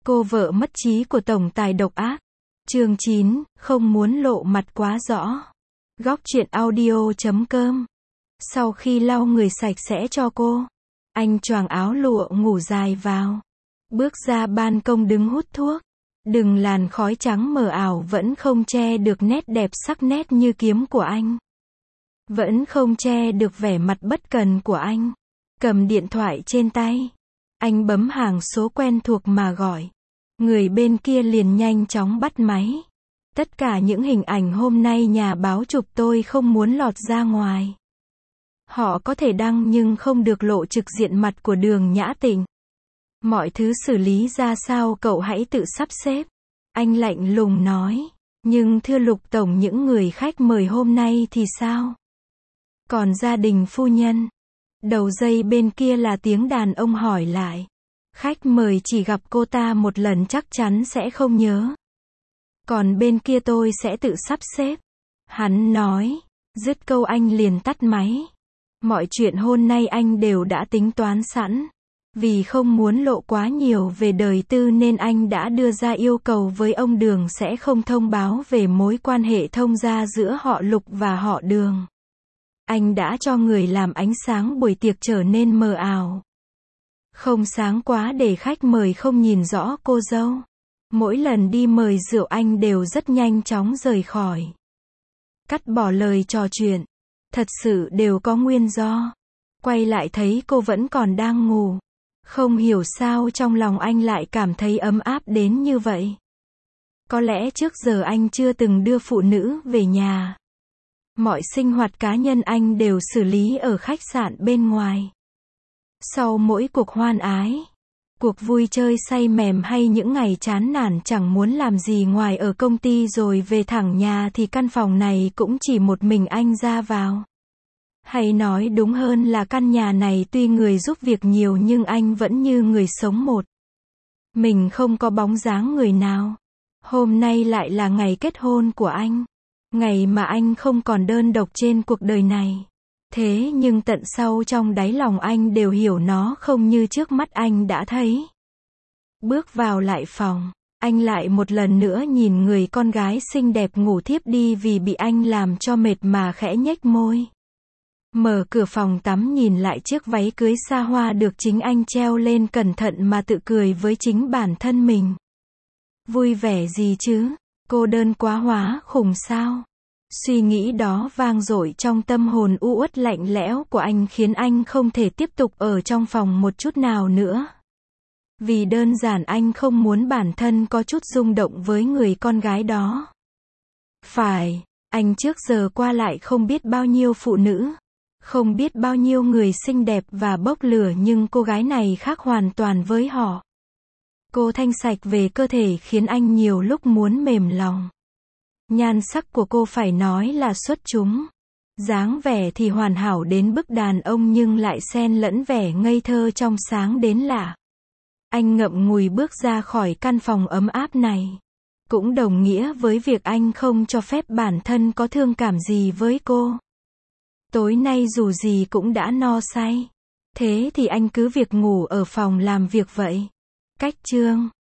Cô vợ mất trí của tổng tài độc ác. Chương 9, không muốn lộ mặt quá rõ. Góc truyện audio.com. Sau khi lau người sạch sẽ cho cô, anh choàng áo lụa ngủ dài vào. Bước ra ban công đứng hút thuốc. Đừng làn khói trắng mờ ảo vẫn không che được nét đẹp sắc nét như kiếm của anh. Vẫn không che được vẻ mặt bất cần của anh. Cầm điện thoại trên tay. Anh bấm hàng số quen thuộc mà gọi. Người bên kia liền nhanh chóng bắt máy. Tất cả những hình ảnh hôm nay nhà báo chụp tôi không muốn lọt ra ngoài. Họ có thể đăng nhưng không được lộ trực diện mặt của Đường Nhã Tịnh. Mọi thứ xử lý ra sao cậu hãy tự sắp xếp. Anh lạnh lùng nói. Nhưng thưa Lục Tổng, những người khách mời hôm nay thì sao? Còn gia đình phu nhân? Đầu dây bên kia là tiếng đàn ông hỏi lại. Khách mời chỉ gặp cô ta một lần chắc chắn sẽ không nhớ. Còn bên kia tôi sẽ tự sắp xếp. Hắn nói. Dứt câu anh liền tắt máy. Mọi chuyện hôm nay anh đều đã tính toán sẵn. Vì không muốn lộ quá nhiều về đời tư nên anh đã đưa ra yêu cầu với ông Đường sẽ không thông báo về mối quan hệ thông gia giữa họ Lục và họ Đường. Anh đã cho người làm ánh sáng buổi tiệc trở nên mờ ảo. Không sáng quá để khách mời không nhìn rõ cô dâu. Mỗi lần đi mời rượu anh đều rất nhanh chóng rời khỏi. Cắt bỏ lời trò chuyện. Thật sự đều có nguyên do. Quay lại thấy cô vẫn còn đang ngủ. Không hiểu sao trong lòng anh lại cảm thấy ấm áp đến như vậy. Có lẽ trước giờ anh chưa từng đưa phụ nữ về nhà. Mọi sinh hoạt cá nhân anh đều xử lý ở khách sạn bên ngoài. Sau mỗi cuộc hoan ái, cuộc vui chơi say mềm hay những ngày chán nản chẳng muốn làm gì ngoài ở công ty rồi về thẳng nhà thì căn phòng này cũng chỉ một mình anh ra vào. Hay nói đúng hơn là căn nhà này tuy người giúp việc nhiều nhưng anh vẫn như người sống một mình, không có bóng dáng người nào. Hôm nay lại là ngày kết hôn của anh. Ngày mà anh không còn đơn độc trên cuộc đời này. Thế nhưng tận sâu trong đáy lòng anh đều hiểu nó không như trước mắt anh đã thấy. Bước vào lại phòng, anh lại một lần nữa nhìn người con gái xinh đẹp ngủ thiếp đi vì bị anh làm cho mệt mà khẽ nhếch môi. Mở cửa phòng tắm nhìn lại chiếc váy cưới xa hoa được chính anh treo lên cẩn thận mà tự cười với chính bản thân mình. Vui vẻ gì chứ? Cô đơn quá hóa khủng sao? Suy nghĩ đó vang dội trong tâm hồn u uất lạnh lẽo của anh khiến anh không thể tiếp tục ở trong phòng một chút nào nữa. Vì đơn giản anh không muốn bản thân có chút rung động với người con gái đó. Phải, anh trước giờ qua lại không biết bao nhiêu phụ nữ. Không biết bao nhiêu người xinh đẹp và bốc lửa nhưng cô gái này khác hoàn toàn với họ. Cô thanh sạch về cơ thể khiến anh nhiều lúc muốn mềm lòng. Nhan sắc của cô phải nói là xuất chúng. Dáng vẻ thì hoàn hảo đến bức đàn ông nhưng lại xen lẫn vẻ ngây thơ trong sáng đến lạ. Anh ngậm ngùi bước ra khỏi căn phòng ấm áp này. Cũng đồng nghĩa với việc anh không cho phép bản thân có thương cảm gì với cô. Tối nay dù gì cũng đã no say. Thế thì anh cứ việc ngủ ở phòng làm việc vậy. Cách chương